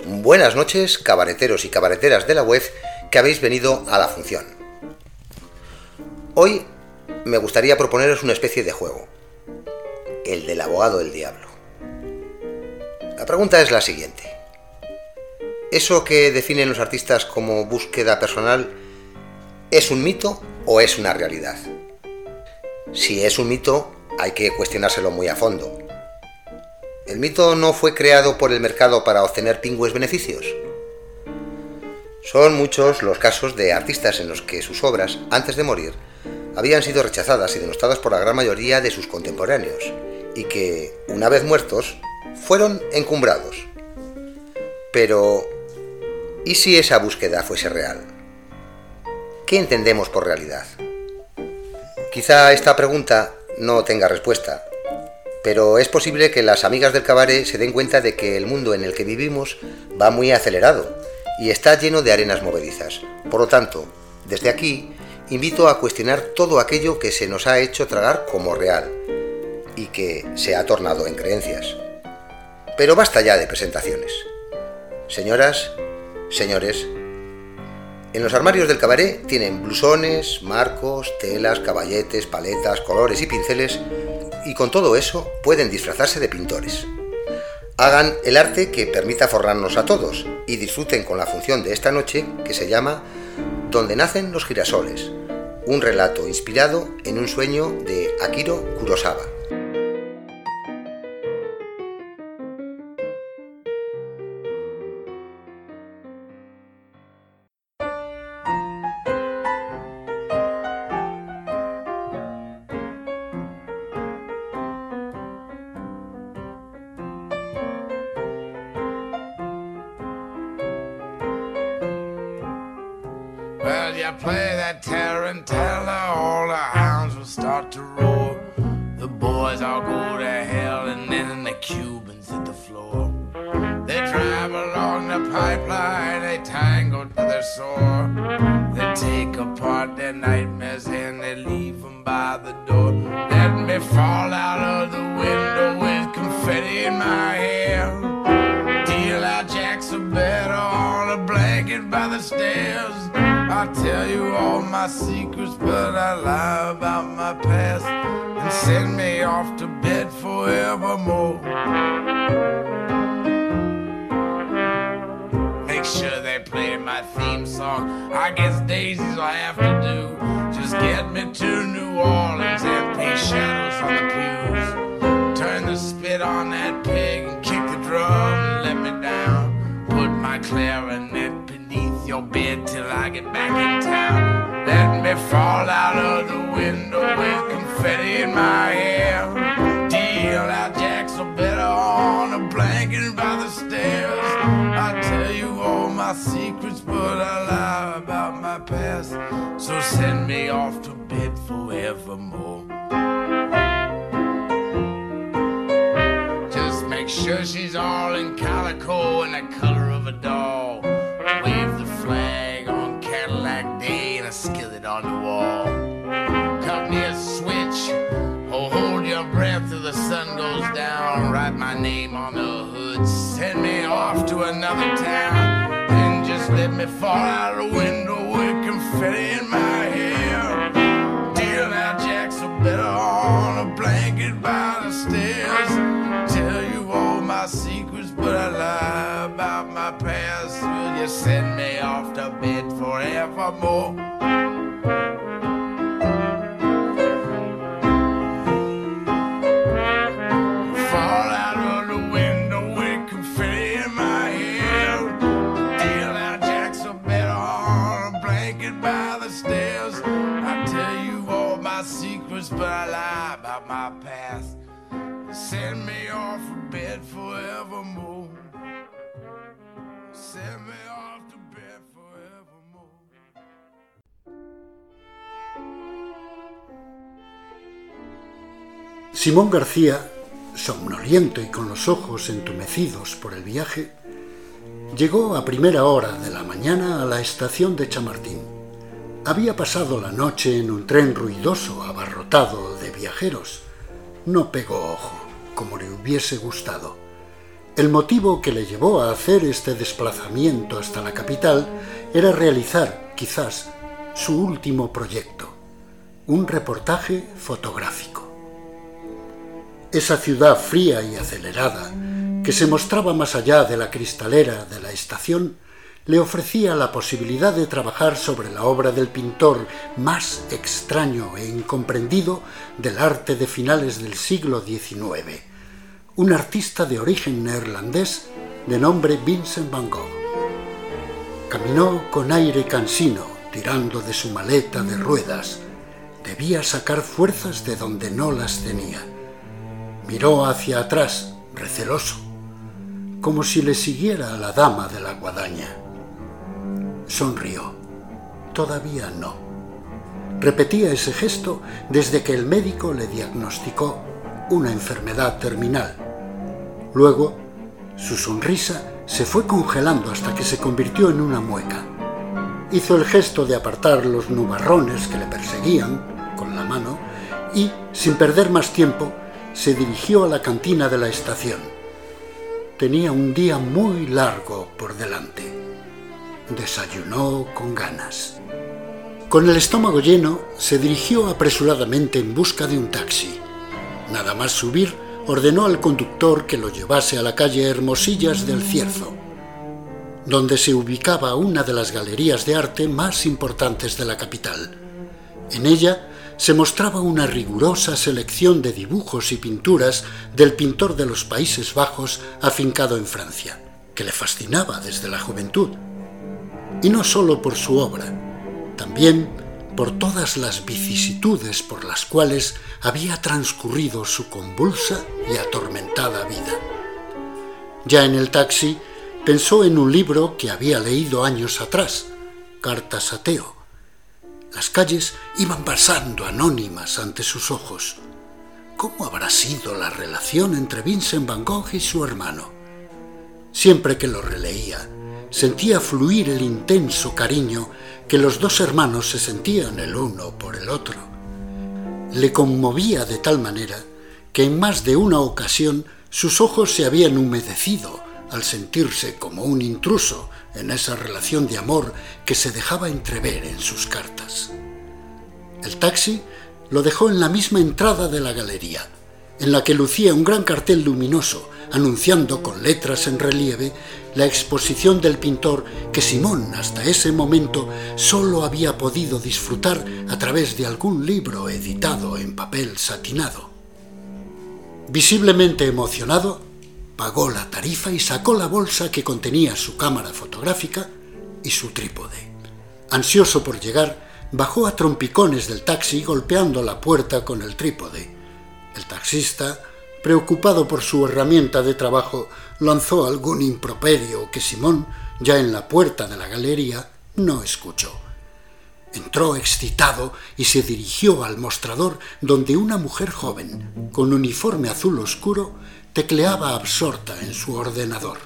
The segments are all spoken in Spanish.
Buenas noches, cabareteros y cabareteras de la web que habéis venido a la función. Hoy me gustaría proponeros una especie de juego, el del abogado del diablo. La pregunta es la siguiente. ¿Eso que definen los artistas como búsqueda personal es un mito o es una realidad? Si es un mito, hay que cuestionárselo muy a fondo. ¿El mito no fue creado por el mercado para obtener pingües beneficios? Son muchos los casos de artistas en los que sus obras, antes de morir, habían sido rechazadas y denostadas por la gran mayoría de sus contemporáneos, y que, una vez muertos, fueron encumbrados. Pero, ¿y si esa búsqueda fuese real? ¿Qué entendemos por realidad? Quizá esta pregunta no tenga respuesta, pero es posible que las amigas del cabaret se den cuenta de que el mundo en el que vivimos va muy acelerado y está lleno de arenas movedizas. Por lo tanto, desde aquí, invito a cuestionar todo aquello que se nos ha hecho tragar como real y que se ha tornado en creencias. Pero basta ya de presentaciones. Señoras, señores, en los armarios del cabaret tienen blusones, marcos, telas, caballetes, paletas, colores y pinceles, y con todo eso pueden disfrazarse de pintores. Hagan el arte que permita forrarnos a todos y disfruten con la función de esta noche que se llama Donde nacen los girasoles, un relato inspirado en un sueño de Akira Kurosawa. Well, you play that tarantella, all the hounds will start to roar. The boys all go to hell, and then the Cubans hit the floor. They drive along the pipeline, they tango to their sore. They take apart their nightmares and they leave them by the door. Let me fall out of the window with confetti in my hair. Deal out jacks of better on a blanket by the stairs. I'll tell you all my secrets, but I lie about my past and send me off to bed forevermore. Make sure they play my theme song. I guess Daisy's will have to do. Just get me to New Orleans and paint shadows on the pews. Turn the spit on that pig and kick the drum and let me down. Put my clarinet beneath your bed till I get back in town. Let me fall out of the window with confetti in my hair. Deal out jacks or better on a blanket by the stairs. I tell you all my secrets, but I lie about my past. So send me off to bed forevermore. Just make sure she's all in calico and the color of a doll. Wave the flag on Cadillac Day and a skillet on the wall. Cut me a switch, oh, hold your breath till the sun goes down. Write my name on the hood, send me off to another town. Then just let me fall out the window with confetti in my hair. Deal out jacks are better on a blanket by the stairs. Tell you all my secrets, but I lie about my past. Will you send me off to bed forevermore? Fall out of the window with confetti in my hair. Deal out jacks are better on a blanket by the stairs. I tell you all my secrets, but I lie about my past. Send me off to bed forevermore. Send me off to bed forevermore. Simón García, somnoliento y con los ojos entumecidos por el viaje, llegó a primera hora de la mañana a la estación de Chamartín. Había pasado la noche en un tren ruidoso, abarrotado de viajeros. No pegó ojo, como le hubiese gustado. El motivo que le llevó a hacer este desplazamiento hasta la capital era realizar, quizás, su último proyecto, un reportaje fotográfico. Esa ciudad fría y acelerada, que se mostraba más allá de la cristalera de la estación, le ofrecía la posibilidad de trabajar sobre la obra del pintor más extraño e incomprendido del arte de finales del siglo XIX, un artista de origen neerlandés de nombre Vincent van Gogh. Caminó con aire cansino, tirando de su maleta de ruedas. Debía sacar fuerzas de donde no las tenía. Miró hacia atrás, receloso, como si le siguiera a la dama de la guadaña. Sonrió. Todavía no. Repetía ese gesto desde que el médico le diagnosticó una enfermedad terminal. Luego, su sonrisa se fue congelando hasta que se convirtió en una mueca. Hizo el gesto de apartar los nubarrones que le perseguían con la mano y, sin perder más tiempo, se dirigió a la cantina de la estación. Tenía un día muy largo por delante. Desayunó con ganas. Con el estómago lleno, se dirigió apresuradamente en busca de un taxi. Nada más subir, ordenó al conductor que lo llevase a la calle Hermosillas del Cierzo, donde se ubicaba una de las galerías de arte más importantes de la capital. En ella se mostraba una rigurosa selección de dibujos y pinturas del pintor de los Países Bajos afincado en Francia, que le fascinaba desde la juventud. Y no solo por su obra, también por todas las vicisitudes por las cuales había transcurrido su convulsa y atormentada vida. Ya en el taxi pensó en un libro que había leído años atrás, Cartas a Theo. Las calles iban pasando anónimas ante sus ojos. ¿Cómo habrá sido la relación entre Vincent van Gogh y su hermano? Siempre que lo releía, sentía fluir el intenso cariño que los dos hermanos se sentían el uno por el otro. Le conmovía de tal manera que en más de una ocasión sus ojos se habían humedecido al sentirse como un intruso en esa relación de amor que se dejaba entrever en sus cartas. El taxi lo dejó en la misma entrada de la galería, en la que lucía un gran cartel luminoso anunciando con letras en relieve la exposición del pintor que Simón hasta ese momento solo había podido disfrutar a través de algún libro editado en papel satinado. Visiblemente emocionado, pagó la tarifa y sacó la bolsa que contenía su cámara fotográfica y su trípode. Ansioso por llegar, bajó a trompicones del taxi golpeando la puerta con el trípode. El taxista, preocupado por su herramienta de trabajo, lanzó algún improperio que Simón, ya en la puerta de la galería, no escuchó. Entró excitado y se dirigió al mostrador donde una mujer joven, con uniforme azul oscuro, tecleaba absorta en su ordenador.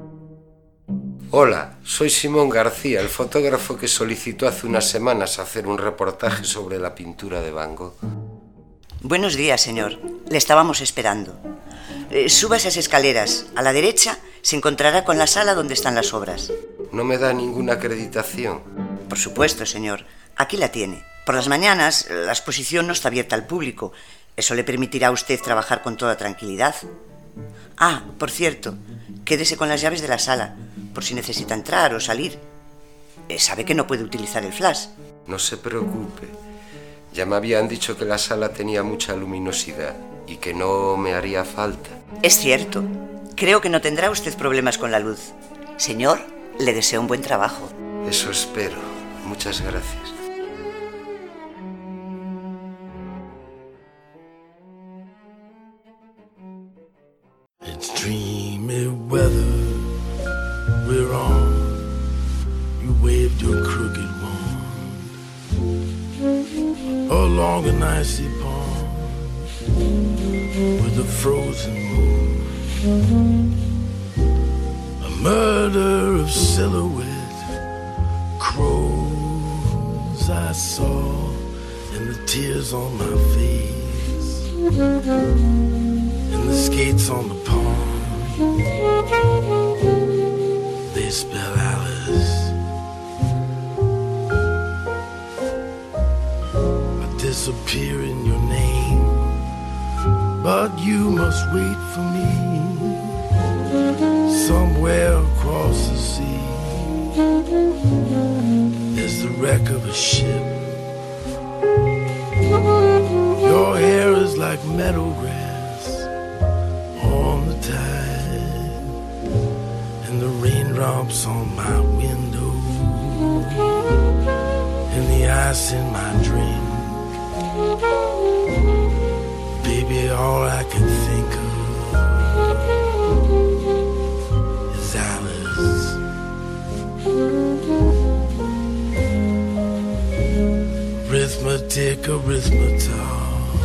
Hola, soy Simón García, el fotógrafo que solicitó hace unas semanas hacer un reportaje sobre la pintura de Van Gogh. Buenos días, señor. Le estábamos esperando. Suba esas escaleras. A la derecha se encontrará con la sala donde están las obras. ¿No me da ninguna acreditación? Por supuesto, señor. Aquí la tiene. Por las mañanas la exposición no está abierta al público. Eso le permitirá a usted trabajar con toda tranquilidad. Ah, por cierto, quédese con las llaves de la sala, por si necesita entrar o salir. Sabe que no puede utilizar el flash. No se preocupe. Ya me habían dicho que la sala tenía mucha luminosidad y que no me haría falta. Es cierto. Creo que no tendrá usted problemas con la luz. Señor, le deseo un buen trabajo. Eso espero. Muchas gracias. It's dreamy weather we're on. You waved your crooked wand along an icy pond with a frozen moon. A murder of silhouette crows I saw in the tears on my face, and the skates on the pond. spell Alice. I disappear in your name, but you must wait for me somewhere across the sea. There's the wreck of a ship. Your hair is like meadow grass on the tide, and the raindrops on my window, and the ice in my drink. Baby, all I can think of is Alice. Arithmetic, arithmetic.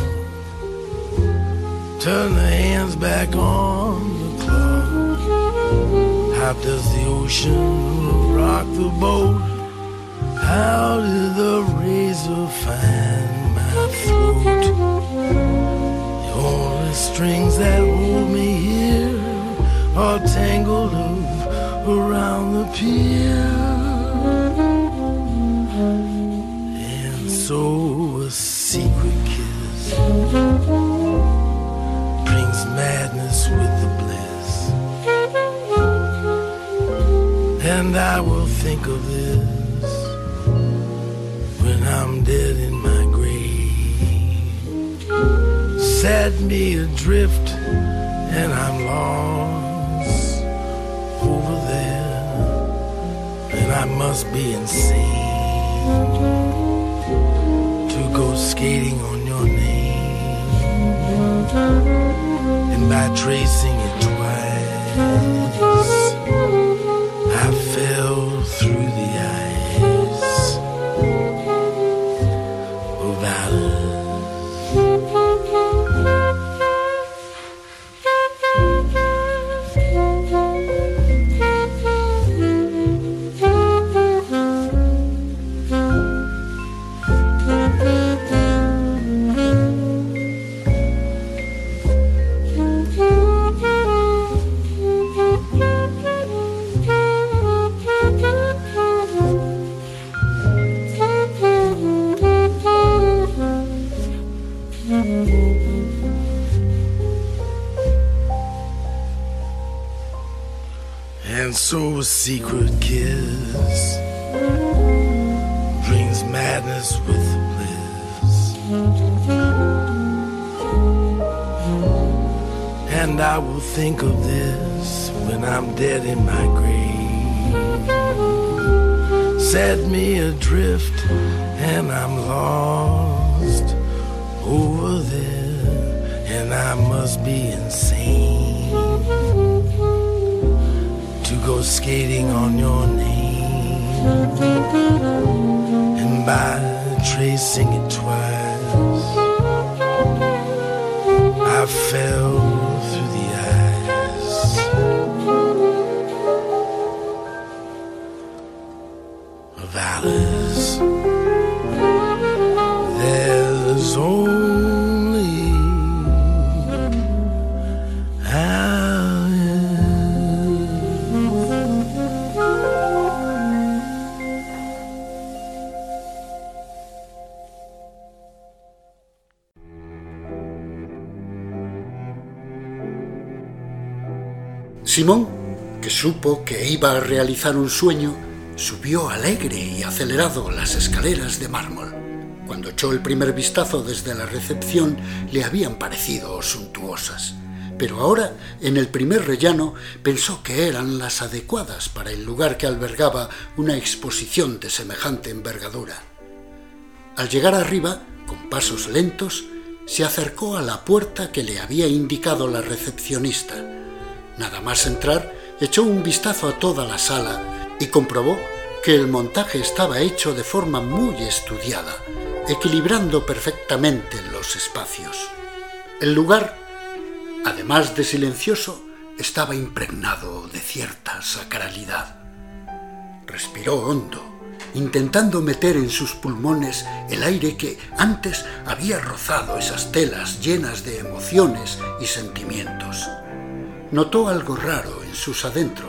Turn the hands back on the clock. How does the ocean rock the boat? How did the razor find my throat? The only strings that hold me here are tangled up around the pier. And so a secret kiss brings madness with the bliss. And I will think of this when I'm dead in my grave. Set me adrift and I'm lost over there, and I must be insane to go skating on your name. And by tracing it twice, I fell through the ice of Alice. And so a secret kiss brings madness with the bliss. And I will think of this when I'm dead in my grave. Set me adrift and I'm lost over there, and I must be insane to go skating on your name. And by tracing it twice, I fell through the ice of Alice. There's only Alice. Simón, que supo que iba a realizar un sueño, subió alegre y acelerado las escaleras de mármol. Cuando echó el primer vistazo desde la recepción, le habían parecido suntuosas, pero ahora, en el primer rellano, pensó que eran las adecuadas para el lugar que albergaba una exposición de semejante envergadura. Al llegar arriba, con pasos lentos, se acercó a la puerta que le había indicado la recepcionista. Nada más entrar, echó un vistazo a toda la sala y comprobó que el montaje estaba hecho de forma muy estudiada, equilibrando perfectamente los espacios. El lugar, además de silencioso, estaba impregnado de cierta sacralidad. Respiró hondo, intentando meter en sus pulmones el aire que antes había rozado esas telas llenas de emociones y sentimientos. Notó algo raro en sus adentros,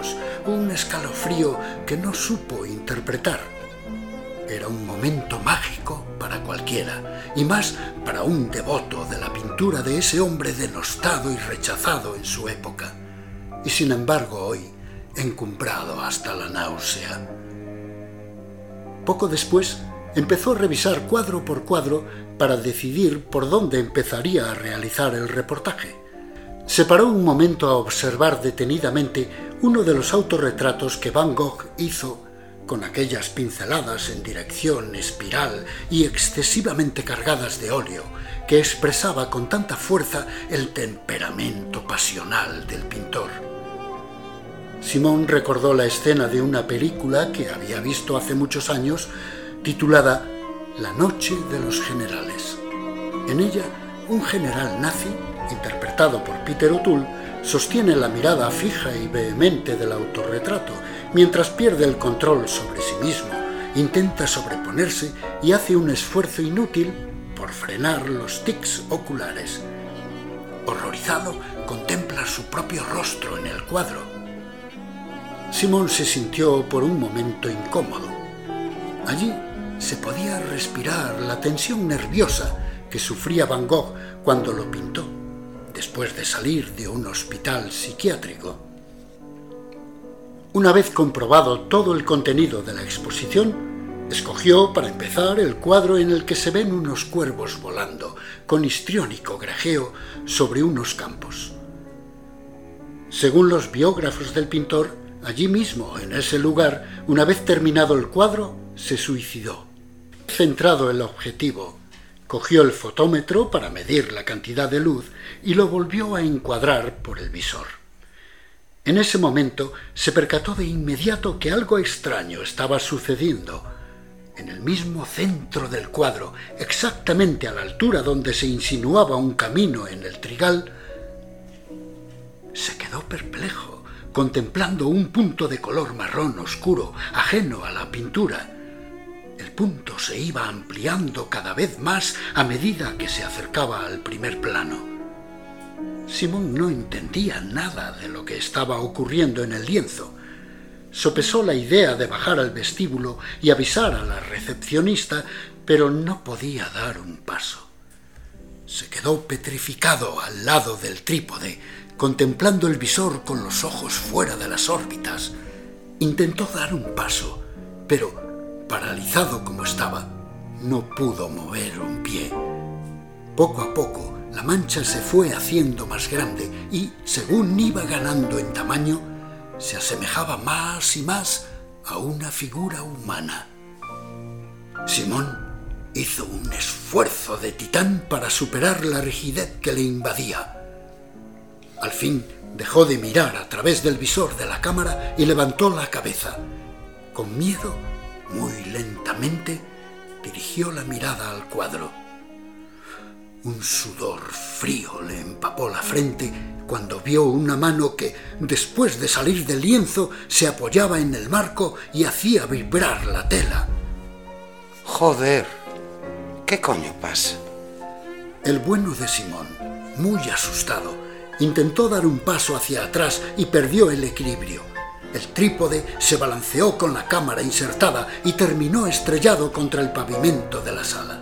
un escalofrío que no supo interpretar. Era un momento mágico para cualquiera, y más para un devoto de la pintura de ese hombre denostado y rechazado en su época, y sin embargo hoy encumbrado hasta la náusea. Poco después empezó a revisar cuadro por cuadro para decidir por dónde empezaría a realizar el reportaje. Se paró un momento a observar detenidamente uno de los autorretratos que Van Gogh hizo con aquellas pinceladas en dirección espiral y excesivamente cargadas de óleo, que expresaba con tanta fuerza el temperamento pasional del pintor. Simón recordó la escena de una película que había visto hace muchos años, titulada La noche de los generales. En ella, un general nazi, interpretado por Peter O'Toole, sostiene la mirada fija y vehemente del autorretrato, mientras pierde el control sobre sí mismo, intenta sobreponerse y hace un esfuerzo inútil por frenar los tics oculares. Horrorizado, contempla su propio rostro en el cuadro. Simón se sintió por un momento incómodo. Allí se podía respirar la tensión nerviosa que sufría Van Gogh cuando lo pintó, después de salir de un hospital psiquiátrico. Una vez comprobado todo el contenido de la exposición, escogió para empezar el cuadro en el que se ven unos cuervos volando, con histriónico grajeo, sobre unos campos. Según los biógrafos del pintor, allí mismo, en ese lugar, una vez terminado el cuadro, se suicidó. Centrado el objetivo, cogió el fotómetro para medir la cantidad de luz y lo volvió a encuadrar por el visor. En ese momento se percató de inmediato que algo extraño estaba sucediendo. En el mismo centro del cuadro, exactamente a la altura donde se insinuaba un camino en el trigal, se quedó perplejo, contemplando un punto de color marrón oscuro, ajeno a la pintura. El punto se iba ampliando cada vez más a medida que se acercaba al primer plano. Simón no entendía nada de lo que estaba ocurriendo en el lienzo. Sopesó la idea de bajar al vestíbulo y avisar a la recepcionista, pero no podía dar un paso. Se quedó petrificado al lado del trípode, contemplando el visor con los ojos fuera de las órbitas. Intentó dar un paso, pero, paralizado como estaba, no pudo mover un pie. Poco a poco, la mancha se fue haciendo más grande y, según iba ganando en tamaño, se asemejaba más y más a una figura humana. Simón hizo un esfuerzo de titán para superar la rigidez que le invadía. Al fin dejó de mirar a través del visor de la cámara y levantó la cabeza. Con miedo, muy lentamente, dirigió la mirada al cuadro. Un sudor frío le empapó la frente cuando vio una mano que, después de salir del lienzo, se apoyaba en el marco y hacía vibrar la tela. Joder, ¿qué coño pasa? El bueno de Simón, muy asustado, intentó dar un paso hacia atrás y perdió el equilibrio. El trípode se balanceó con la cámara insertada y terminó estrellado contra el pavimento de la sala.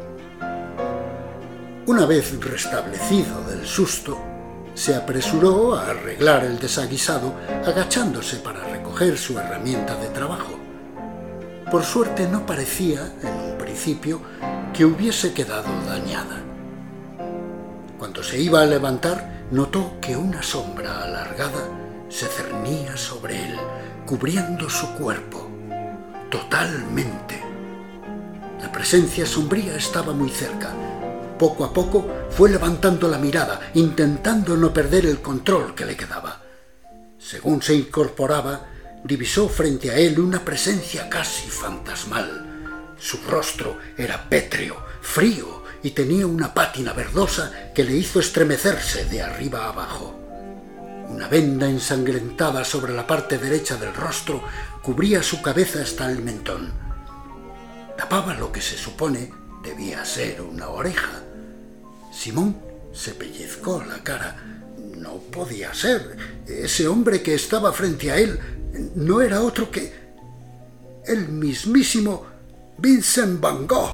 Una vez restablecido del susto, se apresuró a arreglar el desaguisado, agachándose para recoger su herramienta de trabajo. Por suerte no parecía, en un principio, que hubiese quedado dañada. Cuando se iba a levantar, notó que una sombra alargada se cernía sobre él, cubriendo su cuerpo, totalmente. La presencia sombría estaba muy cerca. Poco a poco fue levantando la mirada, intentando no perder el control que le quedaba. Según se incorporaba, divisó frente a él una presencia casi fantasmal. Su rostro era pétreo, frío, y tenía una pátina verdosa que le hizo estremecerse de arriba a abajo. Una venda ensangrentada sobre la parte derecha del rostro cubría su cabeza hasta el mentón. Tapaba lo que se supone debía ser una oreja. Simón se pellizcó la cara. No podía ser. Ese hombre que estaba frente a él no era otro que el mismísimo Vincent Van Gogh.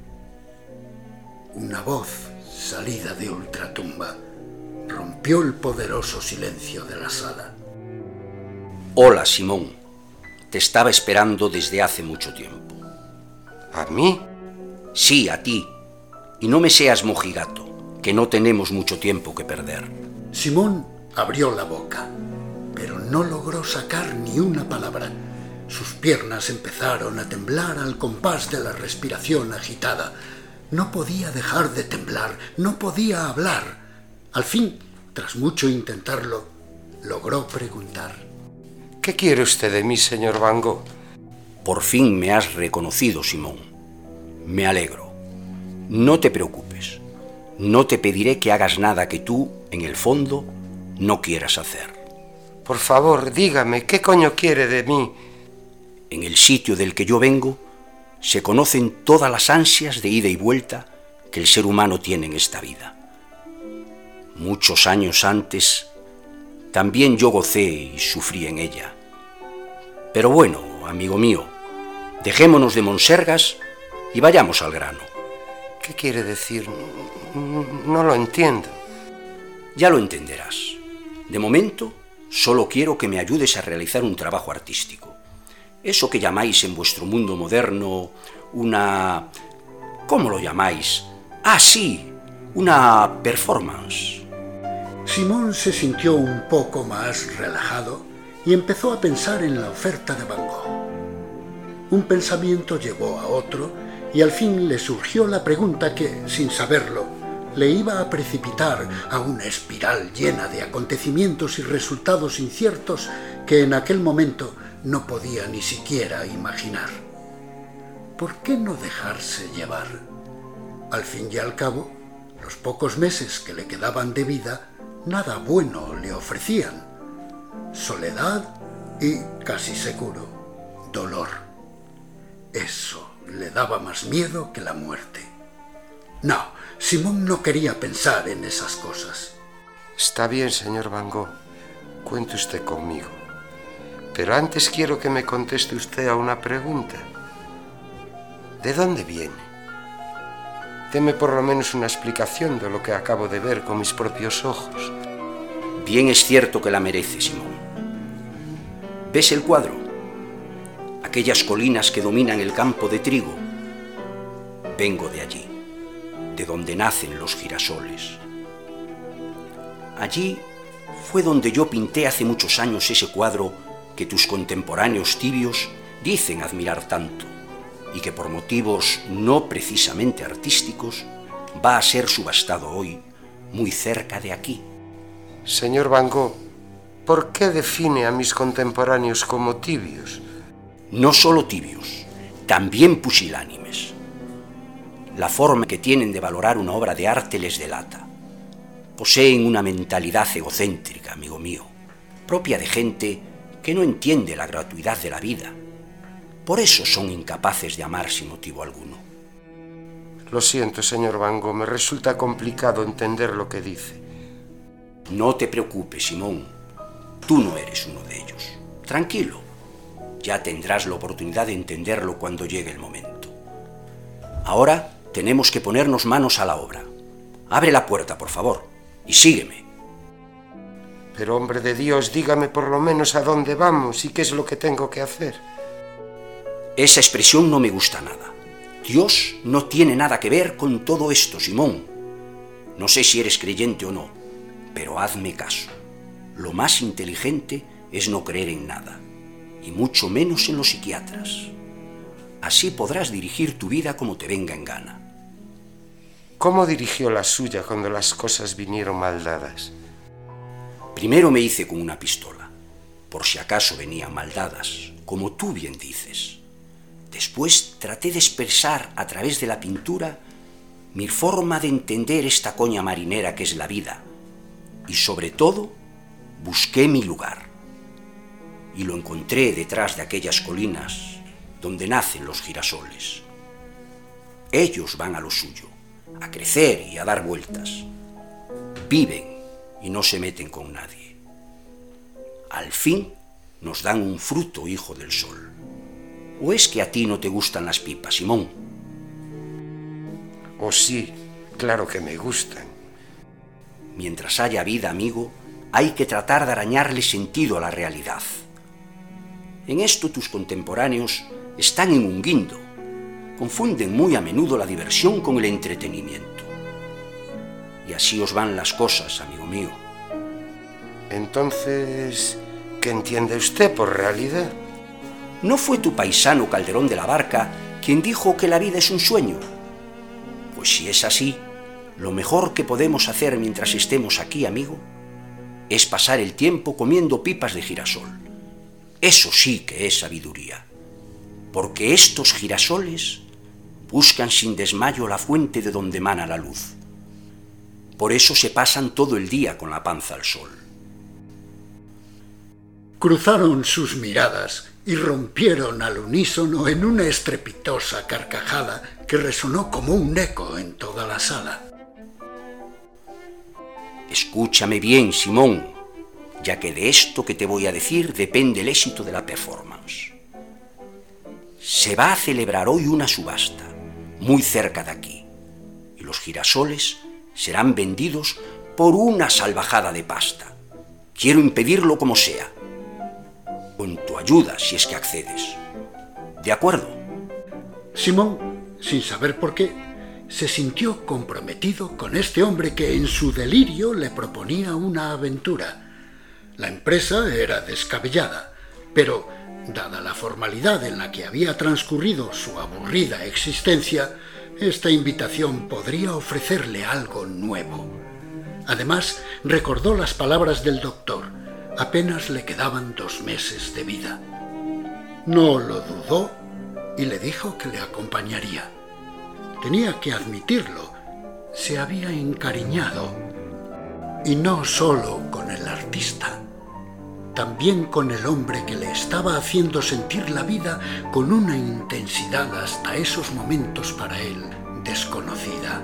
Una voz salida de ultratumba rompió el poderoso silencio de la sala. Hola, Simón. Te estaba esperando desde hace mucho tiempo. ¿A mí? Sí, a ti. Y no me seas mojigato, que no tenemos mucho tiempo que perder. Simón abrió la boca, pero no logró sacar ni una palabra. Sus piernas empezaron a temblar al compás de la respiración agitada. No podía dejar de temblar, no podía hablar. Al fin, tras mucho intentarlo, logró preguntar. ¿Qué quiere usted de mí, señor Van Gogh? Por fin me has reconocido, Simón. Me alegro. No te preocupes. No te pediré que hagas nada que tú, en el fondo, no quieras hacer. Por favor, dígame, ¿qué coño quiere de mí? En el sitio del que yo vengo, se conocen todas las ansias de ida y vuelta que el ser humano tiene en esta vida. Muchos años antes, también yo gocé y sufrí en ella. Pero bueno, amigo mío, dejémonos de monsergas y vayamos al grano. ¿Qué quiere decir? No lo entiendo. Ya lo entenderás. De momento, solo quiero que me ayudes a realizar un trabajo artístico. Eso que llamáis en vuestro mundo moderno una... ¿Cómo lo llamáis? Ah, sí, una performance. Simón se sintió un poco más relajado y empezó a pensar en la oferta de Van Gogh. Un pensamiento llevó a otro y al fin le surgió la pregunta que, sin saberlo, le iba a precipitar a una espiral llena de acontecimientos y resultados inciertos que en aquel momento no podía ni siquiera imaginar. ¿Por qué no dejarse llevar? Al fin y al cabo, los pocos meses que le quedaban de vida, nada bueno le ofrecían. Soledad y, casi seguro, dolor. Eso le daba más miedo que la muerte. No, Simón no quería pensar en esas cosas. Está bien, señor Van Gogh. Cuente usted conmigo. Pero antes quiero que me conteste usted a una pregunta. ¿De dónde viene? Deme por lo menos una explicación de lo que acabo de ver con mis propios ojos. Bien es cierto que la merece, Simón. ¿Ves el cuadro? Aquellas colinas que dominan el campo de trigo. Vengo de allí, de donde nacen los girasoles. Allí fue donde yo pinté hace muchos años ese cuadro que tus contemporáneos tibios dicen admirar tanto y que por motivos no precisamente artísticos va a ser subastado hoy muy cerca de aquí. Señor Van Gogh, ¿por qué define a mis contemporáneos como tibios? No solo tibios, también pusilánimes. La forma que tienen de valorar una obra de arte les delata. Poseen una mentalidad egocéntrica, amigo mío, propia de gente que no entiende la gratuidad de la vida. Por eso son incapaces de amar sin motivo alguno. Lo siento, señor Van Gogh, me resulta complicado entender lo que dice. No te preocupes, Simón. Tú no eres uno de ellos. Tranquilo. Ya tendrás la oportunidad de entenderlo cuando llegue el momento. Ahora tenemos que ponernos manos a la obra. Abre la puerta, por favor, y sígueme. Pero, hombre de Dios, dígame por lo menos a dónde vamos y qué es lo que tengo que hacer. Esa expresión no me gusta nada. Dios no tiene nada que ver con todo esto, Simón. No sé si eres creyente o no, pero hazme caso. Lo más inteligente es no creer en nada, y mucho menos en los psiquiatras. Así podrás dirigir tu vida como te venga en gana. ¿Cómo dirigió la suya cuando las cosas vinieron mal dadas? Primero me hice con una pistola, por si acaso venían mal dadas, como tú bien dices. Después traté de expresar a través de la pintura mi forma de entender esta coña marinera que es la vida. Y sobre todo, busqué mi lugar. Y lo encontré detrás de aquellas colinas donde nacen los girasoles. Ellos van a lo suyo, a crecer y a dar vueltas. Viven y no se meten con nadie. Al fin nos dan un fruto, hijo del sol. ¿O es que a ti no te gustan las pipas, Simón? Oh sí, claro que me gustan. Mientras haya vida, amigo, hay que tratar de arañarle sentido a la realidad. En esto tus contemporáneos están en un guindo. Confunden muy a menudo la diversión con el entretenimiento. Y así os van las cosas, amigo mío. Entonces, ¿qué entiende usted por realidad? ¿No fue tu paisano Calderón de la Barca quien dijo que la vida es un sueño? Pues si es así, lo mejor que podemos hacer mientras estemos aquí, amigo, es pasar el tiempo comiendo pipas de girasol. Eso sí que es sabiduría, porque estos girasoles buscan sin desmayo la fuente de donde emana la luz. Por eso se pasan todo el día con la panza al sol. Cruzaron sus miradas y rompieron al unísono en una estrepitosa carcajada que resonó como un eco en toda la sala. Escúchame bien, Simón, ya que de esto que te voy a decir depende el éxito de la performance. Se va a celebrar hoy una subasta, muy cerca de aquí, y los girasoles serán vendidos por una salvajada de pasta. Quiero impedirlo como sea, con tu ayuda si es que accedes. ¿De acuerdo? Simón, sin saber por qué, se sintió comprometido con este hombre que en su delirio le proponía una aventura. La empresa era descabellada, pero, dada la formalidad en la que había transcurrido su aburrida existencia, esta invitación podría ofrecerle algo nuevo. Además, recordó las palabras del doctor. Apenas le quedaban 2 meses de vida. No lo dudó y le dijo que le acompañaría. Tenía que admitirlo, se había encariñado, y no solo con el artista, también con el hombre que le estaba haciendo sentir la vida con una intensidad hasta esos momentos para él desconocida.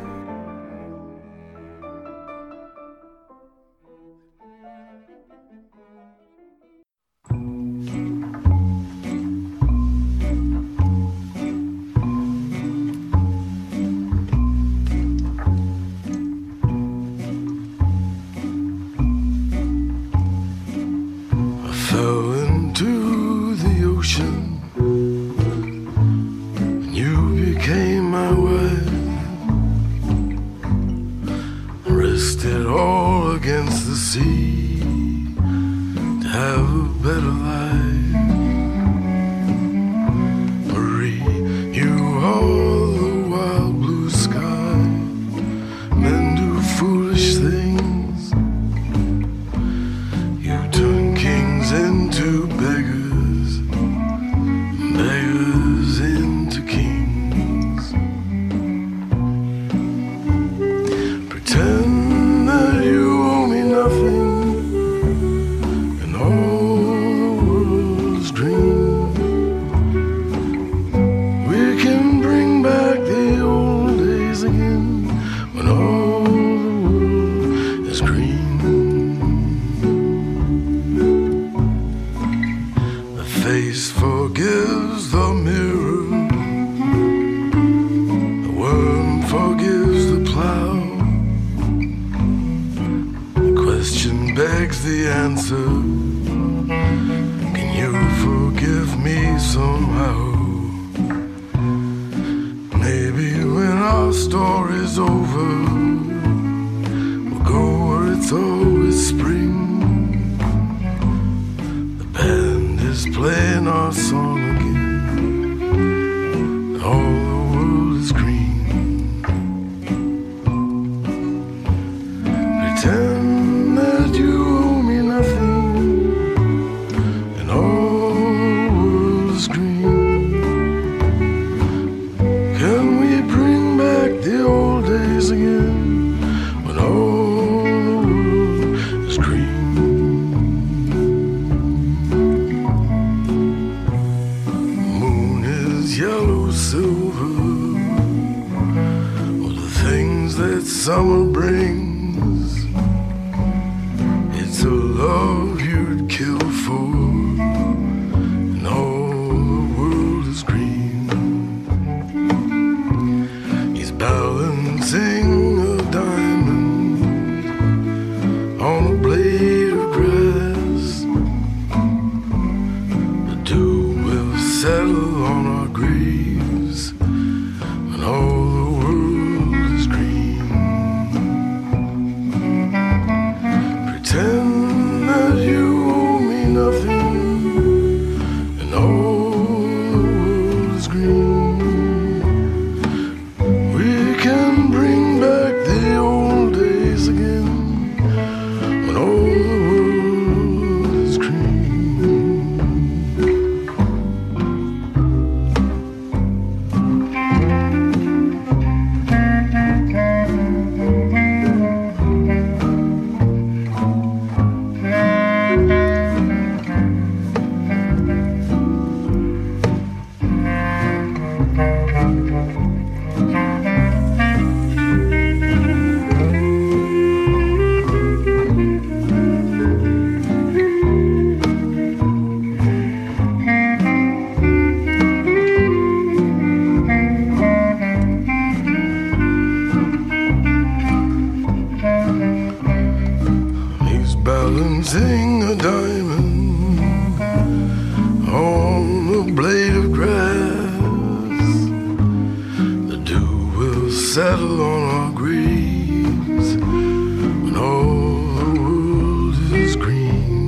It's a love you'd kill for. balancing a diamond on a blade of grass. The dew will settle on our graves when all the world is green.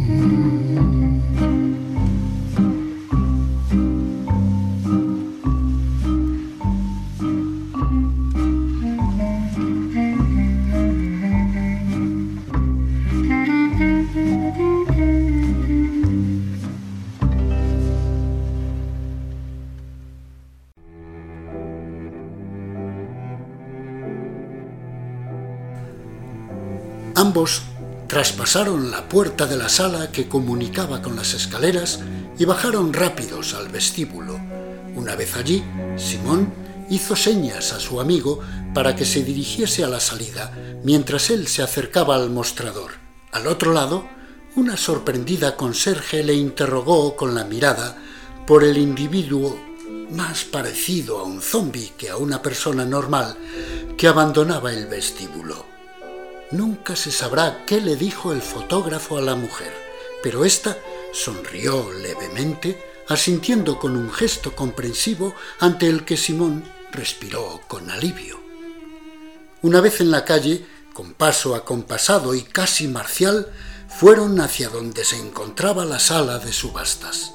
Ambos traspasaron la puerta de la sala que comunicaba con las escaleras y bajaron rápidos al vestíbulo. Una vez allí, Simón hizo señas a su amigo para que se dirigiese a la salida, mientras él se acercaba al mostrador. Al otro lado, una sorprendida conserje le interrogó con la mirada por el individuo más parecido a un zombi que a una persona normal que abandonaba el vestíbulo. Nunca se sabrá qué le dijo el fotógrafo a la mujer, pero ésta sonrió levemente, asintiendo con un gesto comprensivo ante el que Simón respiró con alivio. Una vez en la calle, con paso acompasado y casi marcial, fueron hacia donde se encontraba la sala de subastas.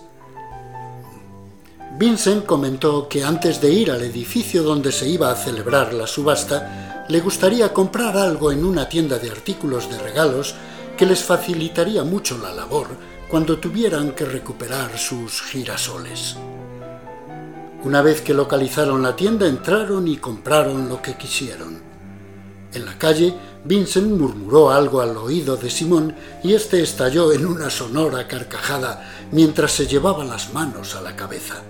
Vincent comentó que antes de ir al edificio donde se iba a celebrar la subasta, le gustaría comprar algo en una tienda de artículos de regalos que les facilitaría mucho la labor cuando tuvieran que recuperar sus girasoles. Una vez que localizaron la tienda, entraron y compraron lo que quisieron. En la calle, Vincent murmuró algo al oído de Simón y éste estalló en una sonora carcajada mientras se llevaba las manos a la cabeza.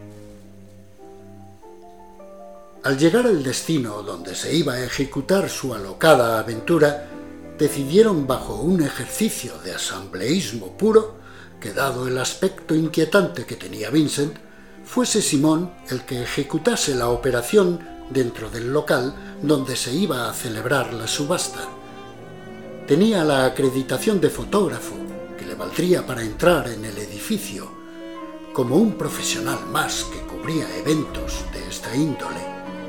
Al llegar al destino donde se iba a ejecutar su alocada aventura, decidieron bajo un ejercicio de asambleísmo puro que, dado el aspecto inquietante que tenía Vincent, fuese Simón el que ejecutase la operación dentro del local donde se iba a celebrar la subasta. Tenía la acreditación de fotógrafo que le valdría para entrar en el edificio, como un profesional más que cubría eventos de esta índole.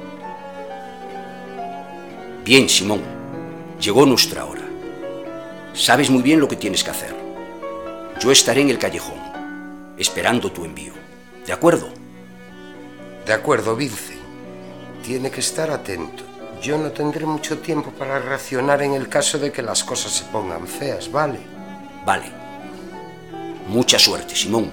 Bien, Simón, llegó nuestra hora. Sabes muy bien lo que tienes que hacer. Yo estaré en el callejón, esperando tu envío. ¿De acuerdo? De acuerdo, Vince. Tiene que estar atento. Yo no tendré mucho tiempo para reaccionar en el caso de que las cosas se pongan feas, ¿vale? Vale. Mucha suerte, Simón.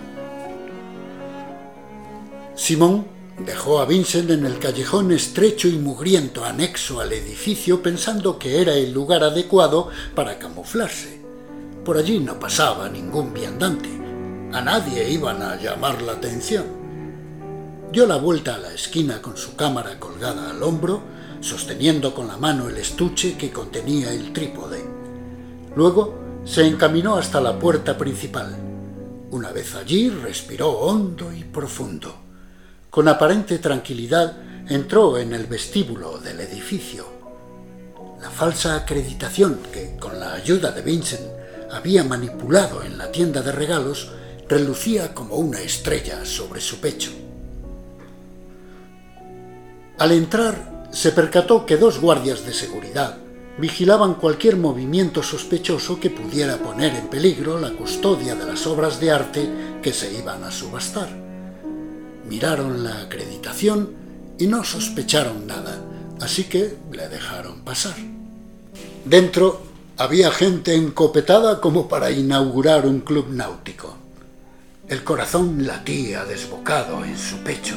Simón dejó a Vincent en el callejón estrecho y mugriento anexo al edificio pensando que era el lugar adecuado para camuflarse. Por allí no pasaba ningún viandante. A nadie iban a llamar la atención. Dio la vuelta a la esquina con su cámara colgada al hombro, sosteniendo con la mano el estuche que contenía el trípode. Luego se encaminó hasta la puerta principal. Una vez allí, respiró hondo y profundo. Con aparente tranquilidad, entró en el vestíbulo del edificio. La falsa acreditación que, con la ayuda de Vincent, había manipulado en la tienda de regalos, relucía como una estrella sobre su pecho. Al entrar, se percató que 2 guardias de seguridad vigilaban cualquier movimiento sospechoso que pudiera poner en peligro la custodia de las obras de arte que se iban a subastar. Miraron la acreditación y no sospecharon nada, así que le dejaron pasar. Dentro había gente encopetada como para inaugurar un club náutico. El corazón latía desbocado en su pecho.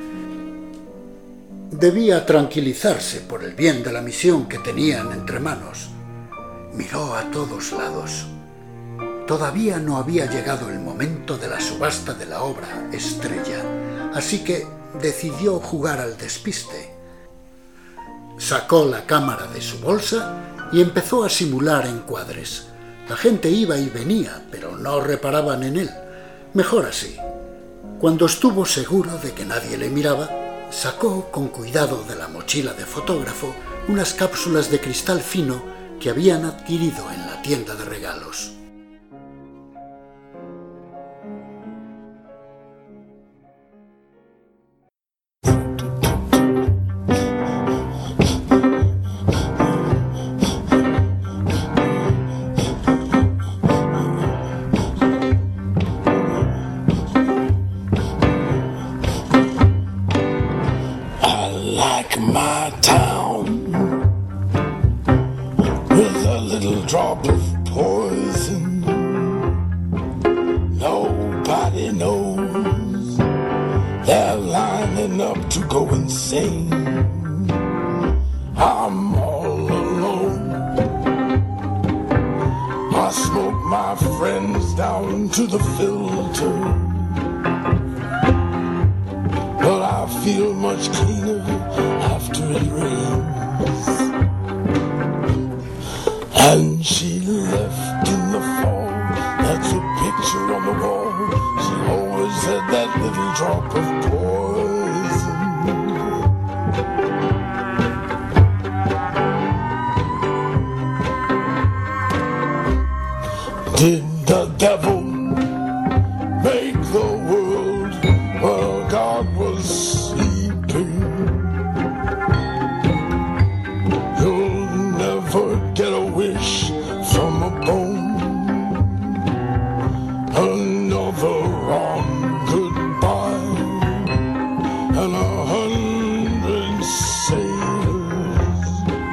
Debía tranquilizarse por el bien de la misión que tenían entre manos. Miró a todos lados. Todavía no había llegado el momento de la subasta de la obra estrella, así que decidió jugar al despiste. Sacó la cámara de su bolsa y empezó a simular encuadres. La gente iba y venía, pero no reparaban en él. Mejor así. Cuando estuvo seguro de que nadie le miraba, sacó con cuidado de la mochila de fotógrafo unas cápsulas de cristal fino que habían adquirido en la tienda de regalos. drop of poison. Nobody knows. They're lining up to go insane. I'm all alone. I smoke my friends down to the filter, but I feel much cleaner after it rains. And she left in the fall. That's a picture on the wall. She always had that little drop of poison. Did the devil make the world while God was sleeping? You'll never get a wish from a bone. Another wrong goodbye, and 100 sailors.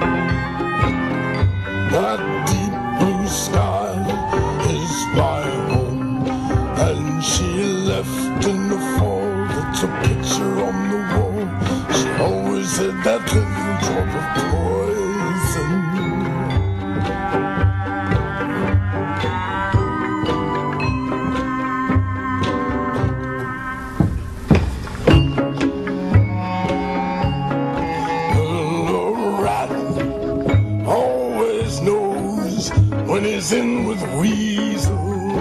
That deep blue sky is my home, and she left in the fall. That's a picture on the wall. She always had that little drop of poison. When he's in with weasels,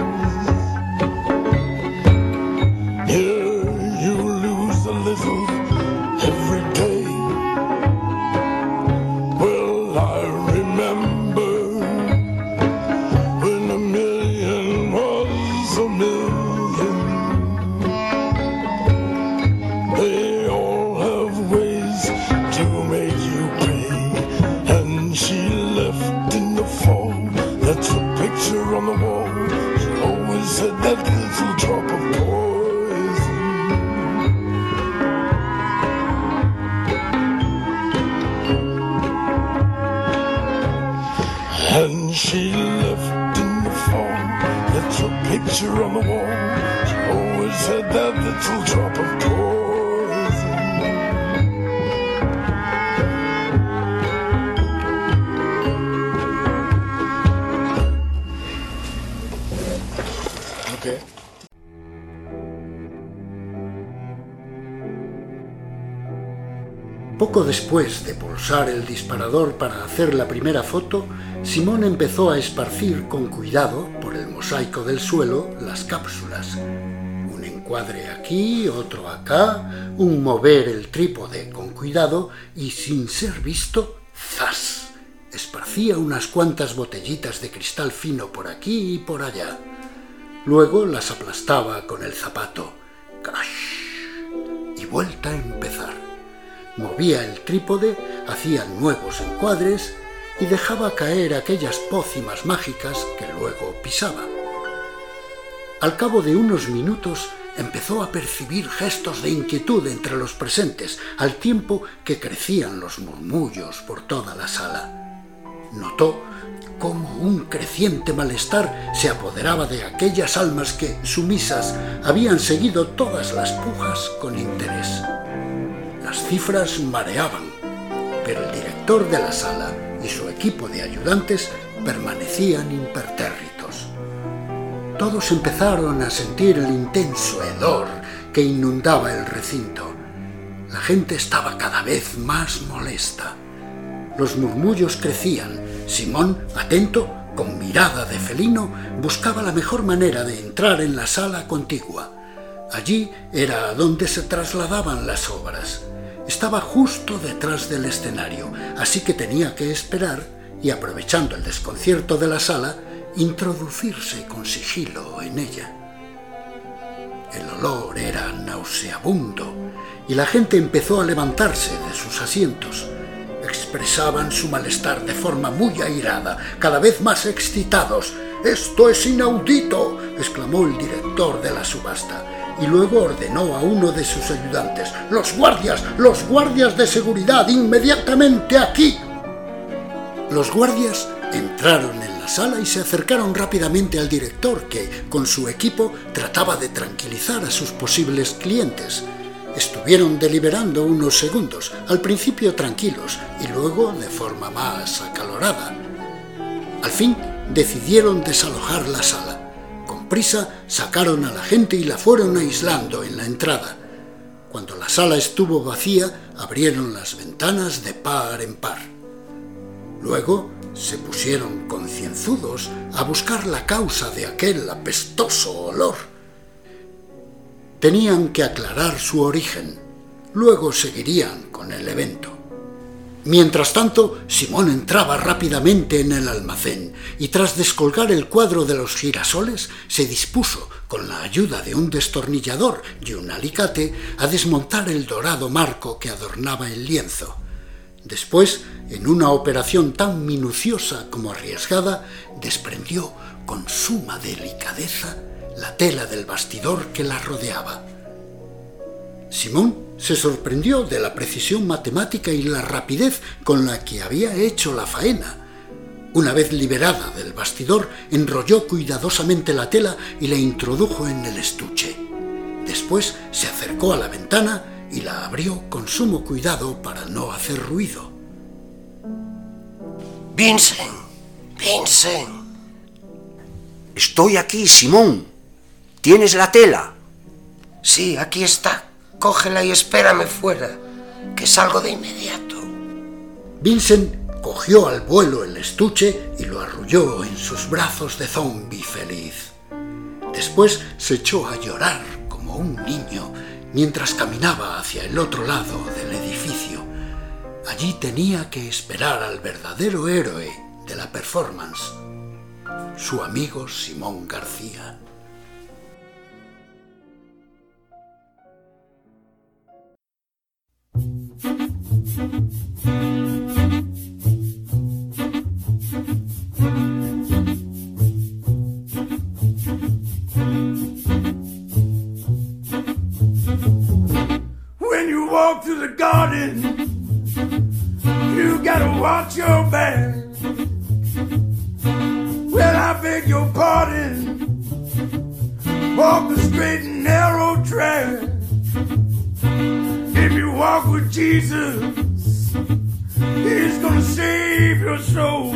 here you lose a little every day. Well, I remember when a million was a million. They all have ways to make you pay, and she left in the fall. That's a picture on the wall. She always had that little drop of poison. And she left in the fall. That's a picture on the wall. She always had that little drop of poison. Poco después de pulsar el disparador para hacer la primera foto, Simón empezó a esparcir con cuidado por el mosaico del suelo las cápsulas. Un encuadre aquí, otro acá, un mover el trípode con cuidado y, sin ser visto, ¡zas! Esparcía unas cuantas botellitas de cristal fino por aquí y por allá. Luego las aplastaba con el zapato. ¡Crash! Y vuelta a empezar. Movía el trípode, hacía nuevos encuadres y dejaba caer aquellas pócimas mágicas que luego pisaba. Al cabo de unos minutos empezó a percibir gestos de inquietud entre los presentes, al tiempo que crecían los murmullos por toda la sala. Notó cómo un creciente malestar se apoderaba de aquellas almas que, sumisas, habían seguido todas las pujas con interés. Las cifras mareaban, pero el director de la sala y su equipo de ayudantes permanecían impertérritos. Todos empezaron a sentir el intenso hedor que inundaba el recinto. La gente estaba cada vez más molesta. Los murmullos crecían. Simón, atento, con mirada de felino, buscaba la mejor manera de entrar en la sala contigua. Allí era a donde se trasladaban las obras. Estaba justo detrás del escenario, así que tenía que esperar y, aprovechando el desconcierto de la sala, introducirse con sigilo en ella. El olor era nauseabundo y la gente empezó a levantarse de sus asientos. Expresaban su malestar de forma muy airada, cada vez más excitados. «¡Esto es inaudito!», exclamó el director de la subasta. Y luego ordenó a uno de sus ayudantes: ¡Los guardias de seguridad, inmediatamente aquí! Los guardias entraron en la sala y se acercaron rápidamente al director, que, con su equipo, trataba de tranquilizar a sus posibles clientes. Estuvieron deliberando unos segundos, al principio tranquilos y luego de forma más acalorada. Al fin decidieron desalojar la sala. Con prisa sacaron a la gente y la fueron aislando en la entrada. Cuando la sala estuvo vacía, abrieron las ventanas de par en par. Luego se pusieron concienzudos a buscar la causa de aquel apestoso olor. Tenían que aclarar su origen. Luego seguirían con el evento. Mientras tanto, Simón entraba rápidamente en el almacén y tras descolgar el cuadro de los girasoles, se dispuso, con la ayuda de un destornillador y un alicate, a desmontar el dorado marco que adornaba el lienzo. Después, en una operación tan minuciosa como arriesgada, desprendió con suma delicadeza la tela del bastidor que la rodeaba. Simón se sorprendió de la precisión matemática y la rapidez con la que había hecho la faena. Una vez liberada del bastidor, enrolló cuidadosamente la tela y la introdujo en el estuche. Después se acercó a la ventana y la abrió con sumo cuidado para no hacer ruido. Vincent. Estoy aquí, Simón. ¿Tienes la tela? Sí, aquí está. Cógela y espérame fuera, que salgo de inmediato. Vincent cogió al vuelo el estuche y lo arrulló en sus brazos de zombi feliz. Después se echó a llorar como un niño mientras caminaba hacia el otro lado del edificio. Allí tenía que esperar al verdadero héroe de la performance, su amigo Simón García. When you walk through the garden, you gotta watch your back. Well, I beg your pardon. Walk the straight and narrow track. If you walk with Jesus, He's gonna save your soul.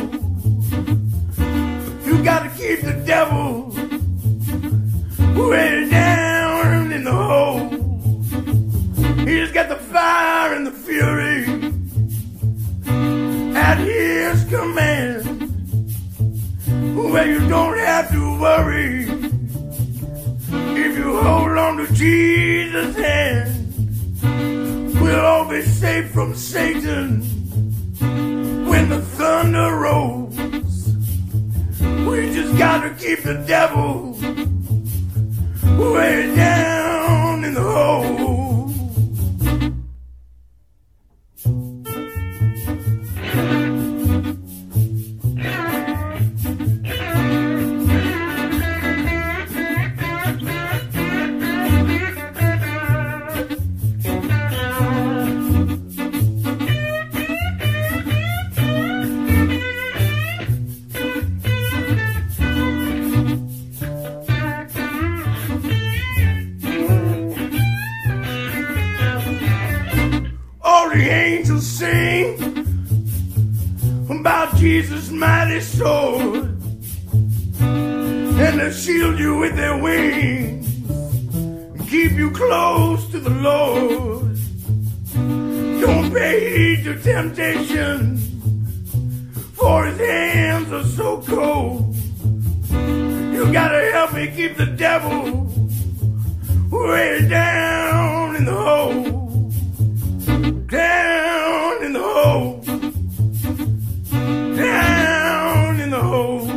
You gotta keep the devil way down in the hole. He's got the fire and the fury at His command. Well, you don't have to worry if you hold on to Jesus' hand. We'll all be safe from Satan when the thunder rolls. We just gotta keep the devil way down in the hole. The angels sing about Jesus' mighty sword, and they'll shield you with their wings and keep you close to the Lord. Don't pay heed to temptation, for His hands are so cold. You gotta help me keep the devil way down in the hole. Down in the hole. Down in the hole.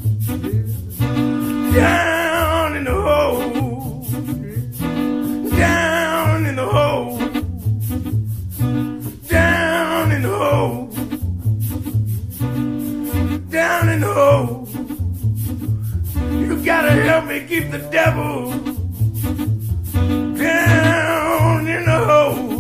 Down in the hole. Down in the hole. Down in the hole. Down in the hole. You gotta help me keep the devil down in the hole.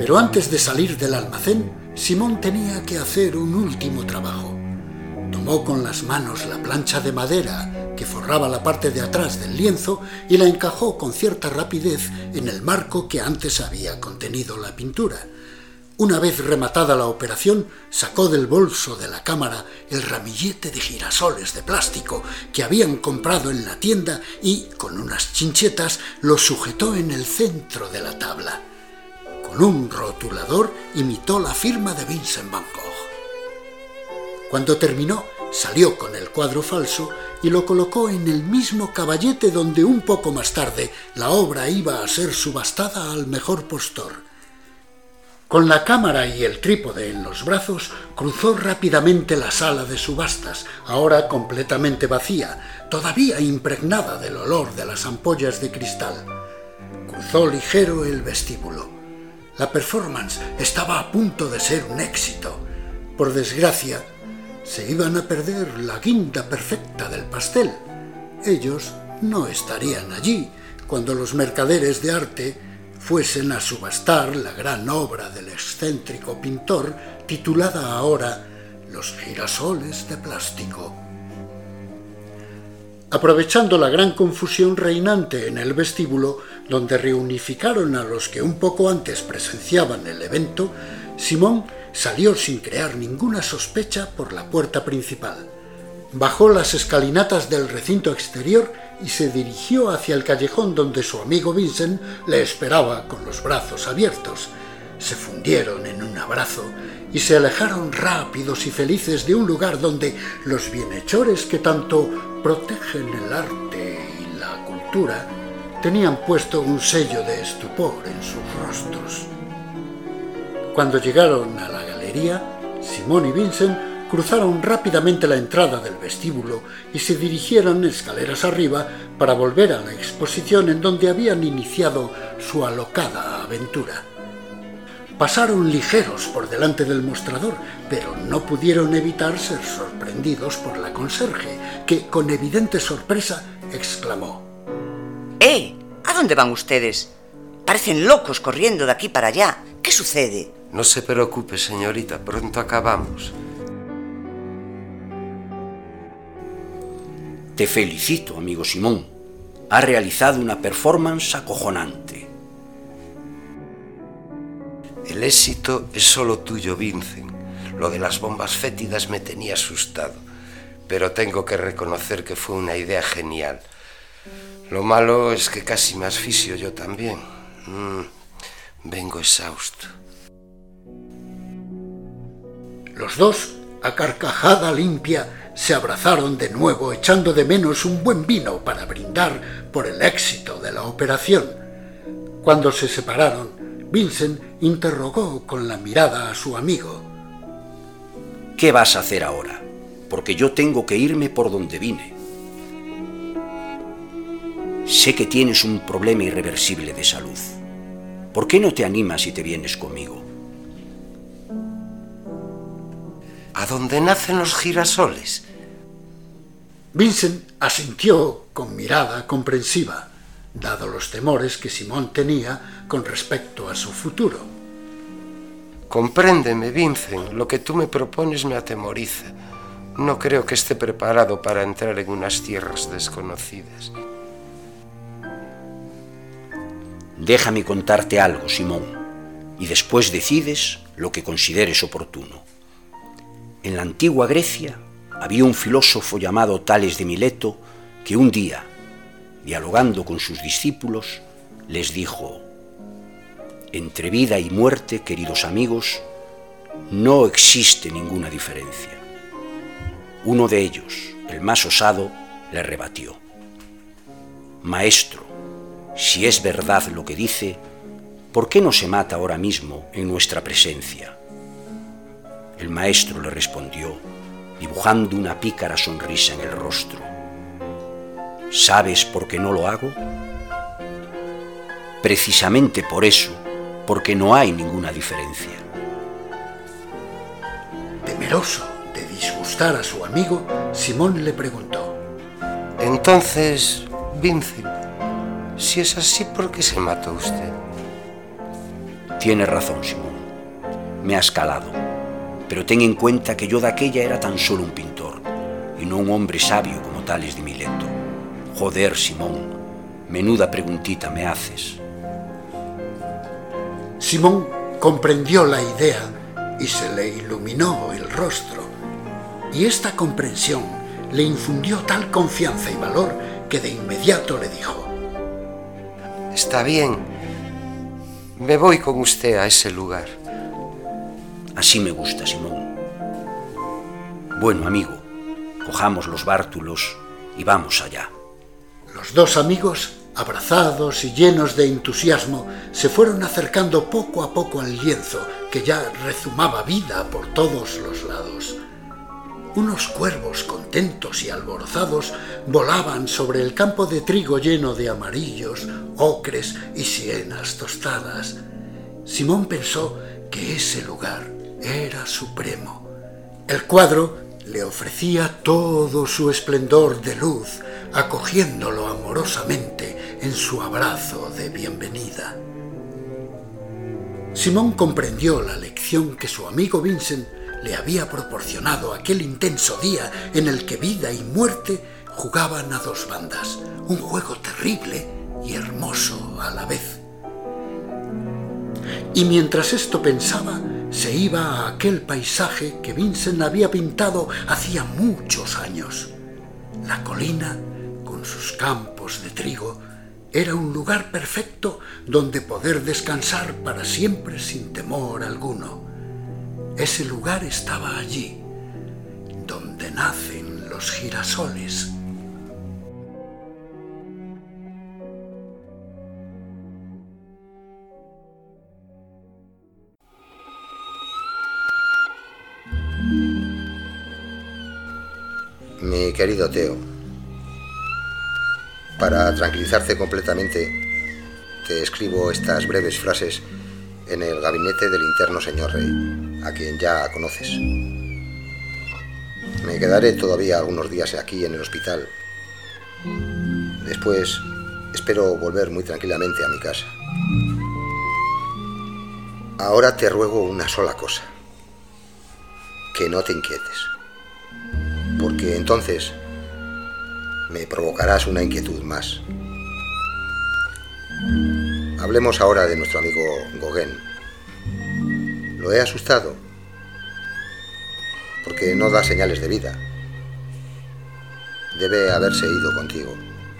Pero antes de salir del almacén, Simón tenía que hacer un último trabajo. Tomó con las manos la plancha de madera que forraba la parte de atrás del lienzo y la encajó con cierta rapidez en el marco que antes había contenido la pintura. Una vez rematada la operación, sacó del bolso de la cámara el ramillete de girasoles de plástico que habían comprado en la tienda y, con unas chinchetas, lo sujetó en el centro de la tabla. Con un rotulador imitó la firma de Vincent van Gogh. Cuando terminó, salió con el cuadro falso y lo colocó en el mismo caballete donde un poco más tarde la obra iba a ser subastada al mejor postor. Con la cámara y el trípode en los brazos, cruzó rápidamente la sala de subastas, ahora completamente vacía, todavía impregnada del olor de las ampollas de cristal. Cruzó ligero el vestíbulo. La performance estaba a punto de ser un éxito. Por desgracia, se iban a perder la guinda perfecta del pastel. Ellos no estarían allí cuando los mercaderes de arte fuesen a subastar la gran obra del excéntrico pintor, titulada ahora Los girasoles de plástico. Aprovechando la gran confusión reinante en el vestíbulo, donde reunificaron a los que un poco antes presenciaban el evento, Simón salió sin crear ninguna sospecha por la puerta principal. Bajó las escalinatas del recinto exterior y se dirigió hacia el callejón donde su amigo Vincent le esperaba con los brazos abiertos. Se fundieron en un abrazo y se alejaron rápidos y felices de un lugar donde los bienhechores que tanto protegen el arte y la cultura tenían puesto un sello de estupor en sus rostros. Cuando llegaron a la galería, Simón y Vincent cruzaron rápidamente la entrada del vestíbulo y se dirigieron escaleras arriba para volver a la exposición en donde habían iniciado su alocada aventura. Pasaron ligeros por delante del mostrador, pero no pudieron evitar ser sorprendidos por la conserje, que con evidente sorpresa exclamó: ¿A dónde van ustedes? Parecen locos corriendo de aquí para allá. ¿Qué sucede? No se preocupe, señorita, pronto acabamos. Te felicito, amigo Simón. Has realizado una performance acojonante. El éxito es solo tuyo, Vincent. Lo de las bombas fétidas me tenía asustado, pero tengo que reconocer que fue una idea genial. Lo malo es que casi me asfixio yo también. Vengo exhausto. Los dos, a carcajada limpia, se abrazaron de nuevo, echando de menos un buen vino para brindar por el éxito de la operación. Cuando se separaron, Vincent interrogó con la mirada a su amigo: ¿Qué vas a hacer ahora? Porque yo tengo que irme por donde vine. Sé que tienes un problema irreversible de salud. ¿Por qué no te animas y te vienes conmigo? ¿A dónde nacen los girasoles? Vincent asintió con mirada comprensiva, dado los temores que Simón tenía con respecto a su futuro. Compréndeme, Vincent, lo que tú me propones me atemoriza. No creo que esté preparado para entrar en unas tierras desconocidas. Déjame contarte algo, Simón, y después decides lo que consideres oportuno. En la antigua Grecia había un filósofo llamado Tales de Mileto que un día, dialogando con sus discípulos, les dijo: entre vida y muerte, queridos amigos, no existe ninguna diferencia. Uno de ellos, el más osado, le rebatió: Maestro, si es verdad lo que dice, ¿por qué no se mata ahora mismo en nuestra presencia? El maestro le respondió, dibujando una pícara sonrisa en el rostro: ¿sabes por qué no lo hago? Precisamente por eso, porque no hay ninguna diferencia. Temeroso de disgustar a su amigo, Simón le preguntó: Entonces, Vincent, si es así, ¿por qué se mató usted? Tienes razón, Simón. Me has calado. Pero ten en cuenta que yo de aquella era tan solo un pintor y no un hombre sabio como Tales de Mileto. Joder, Simón, menuda preguntita me haces. Simón comprendió la idea y se le iluminó el rostro. Y esta comprensión le infundió tal confianza y valor que de inmediato le dijo: Está bien. Me voy con usted a ese lugar. Así me gusta, Simón. Bueno, amigo, cojamos los bártulos y vamos allá. Los dos amigos, abrazados y llenos de entusiasmo, se fueron acercando poco a poco al lienzo, que ya rezumaba vida por todos los lados. Unos cuervos contentos y alborozados volaban sobre el campo de trigo lleno de amarillos, ocres y sienas tostadas. Simón pensó que ese lugar era supremo. El cuadro le ofrecía todo su esplendor de luz, acogiéndolo amorosamente en su abrazo de bienvenida. Simón comprendió la lección que su amigo Vincent le había proporcionado aquel intenso día en el que vida y muerte jugaban a dos bandas, un juego terrible y hermoso a la vez. Y mientras esto pensaba, se iba a aquel paisaje que Vincent había pintado hacía muchos años. La colina, con sus campos de trigo, era un lugar perfecto donde poder descansar para siempre sin temor alguno. Ese lugar estaba allí, donde nacen los girasoles. Mi querido Teo, para tranquilizarte completamente, te escribo estas breves frases en el gabinete del interno señor Rey, a quien ya conoces. Me quedaré todavía algunos días aquí en el hospital. Después espero volver muy tranquilamente a mi casa. Ahora te ruego una sola cosa: que no te inquietes, porque entonces me provocarás una inquietud más. Hablemos ahora de nuestro amigo Gauguin. Lo he asustado porque no da señales de vida. Debe haberse ido contigo.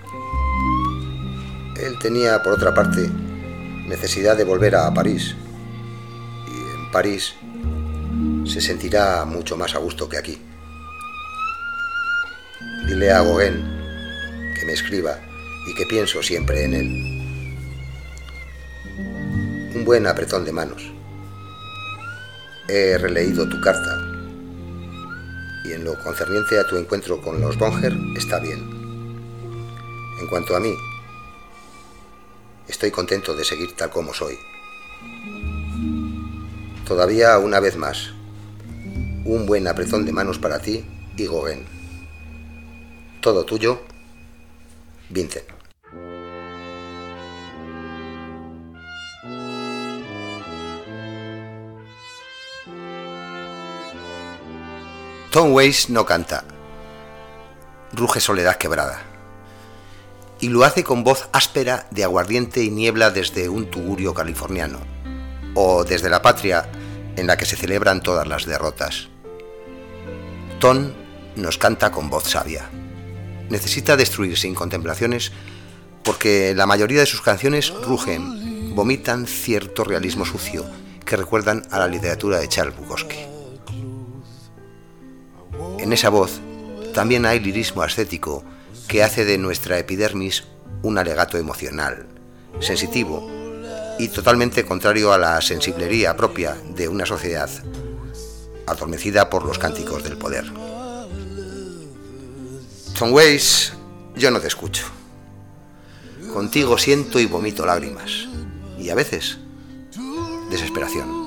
Él tenía, por otra parte, necesidad de volver a París, y en París se sentirá mucho más a gusto que aquí. Dile a Gauguin que me escriba y que pienso siempre en él. Un buen apretón de manos. He releído tu carta y en lo concerniente a tu encuentro con los Bonger está bien. En cuanto a mí, estoy contento de seguir tal como soy. Todavía una vez más, un buen apretón de manos para ti y Gauguin. Todo tuyo, Vincent. Tom Waits no canta, ruge soledad quebrada, y lo hace con voz áspera de aguardiente y niebla desde un tugurio californiano, o desde la patria en la que se celebran todas las derrotas. Tom nos canta con voz sabia. Necesita destruir sin contemplaciones porque la mayoría de sus canciones rugen, vomitan cierto realismo sucio que recuerdan a la literatura de Charles Bukowski. En esa voz también hay lirismo ascético que hace de nuestra epidermis un alegato emocional, sensitivo y totalmente contrario a la sensiblería propia de una sociedad adormecida por los cánticos del poder. Tom Waits, yo no te escucho. Contigo siento y vomito lágrimas, y a veces desesperación.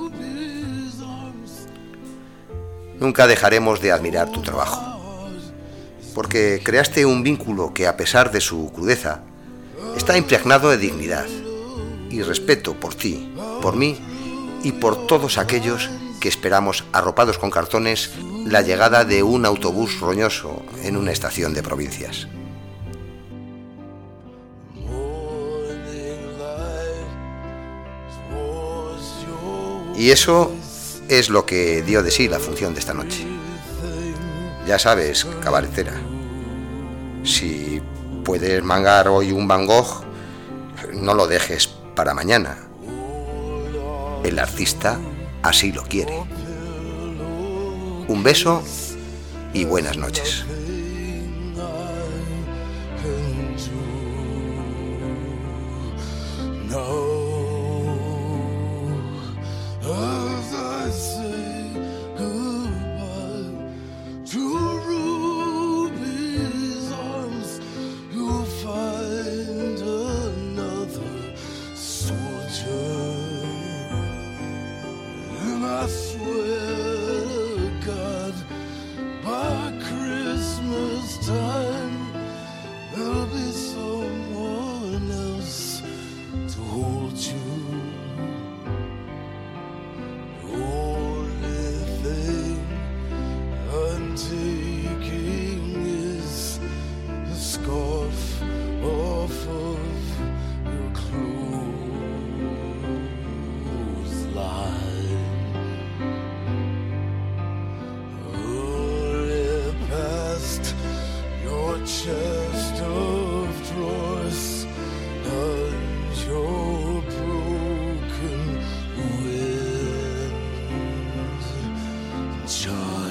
Nunca dejaremos de admirar tu trabajo, porque creaste un vínculo que, a pesar de su crudeza, está impregnado de dignidad y respeto por ti, por mí y por todos aquellos que esperamos arropados con cartones la llegada de un autobús roñoso en una estación de provincias. Y eso es lo que dio de sí la función de esta noche. Ya sabes, cabaretera, si puedes mangar hoy un Van Gogh, no lo dejes para mañana. El artista así lo quiere. Un beso y buenas noches. Chest of drawers and your broken wind.